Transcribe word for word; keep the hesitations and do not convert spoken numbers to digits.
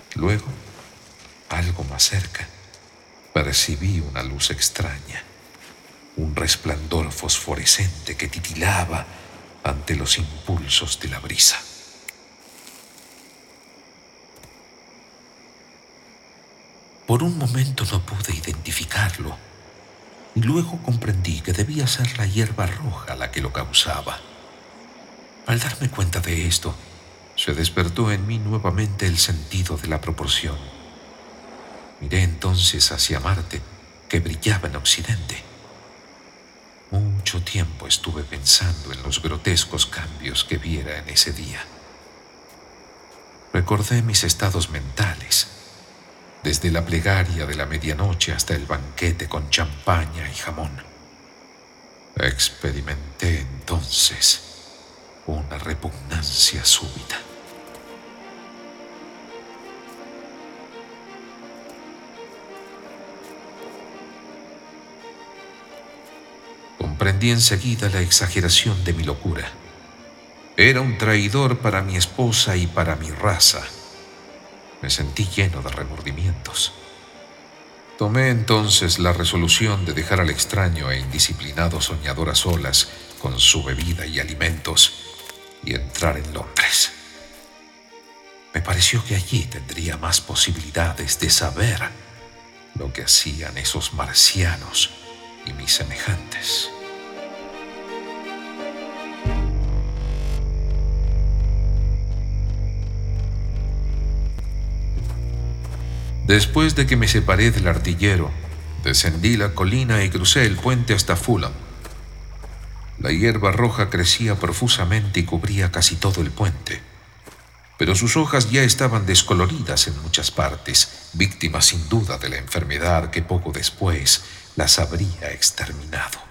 Luego, algo más cerca, percibí una luz extraña, un resplandor fosforescente que titilaba ante los impulsos de la brisa. Por un momento no pude identificarlo, y luego comprendí que debía ser la hierba roja la que lo causaba. Al darme cuenta de esto, se despertó en mí nuevamente el sentido de la proporción. Miré entonces hacia Marte, que brillaba en occidente. Mucho tiempo estuve pensando en los grotescos cambios que viera en ese día. Recordé mis estados mentales, desde la plegaria de la medianoche hasta el banquete con champaña y jamón. Experimenté entonces una repugnancia súbita. Comprendí enseguida la exageración de mi locura. Era un traidor para mi esposa y para mi raza. Me sentí lleno de remordimientos. Tomé entonces la resolución de dejar al extraño e indisciplinado soñador a solas con su bebida y alimentos y entrar en Londres. Me pareció que allí tendría más posibilidades de saber lo que hacían esos marcianos y mis semejantes. Después de que me separé del artillero, descendí la colina y crucé el puente hasta Fulham. La hierba roja crecía profusamente y cubría casi todo el puente, pero sus hojas ya estaban descoloridas en muchas partes, víctimas sin duda de la enfermedad que poco después las habría exterminado.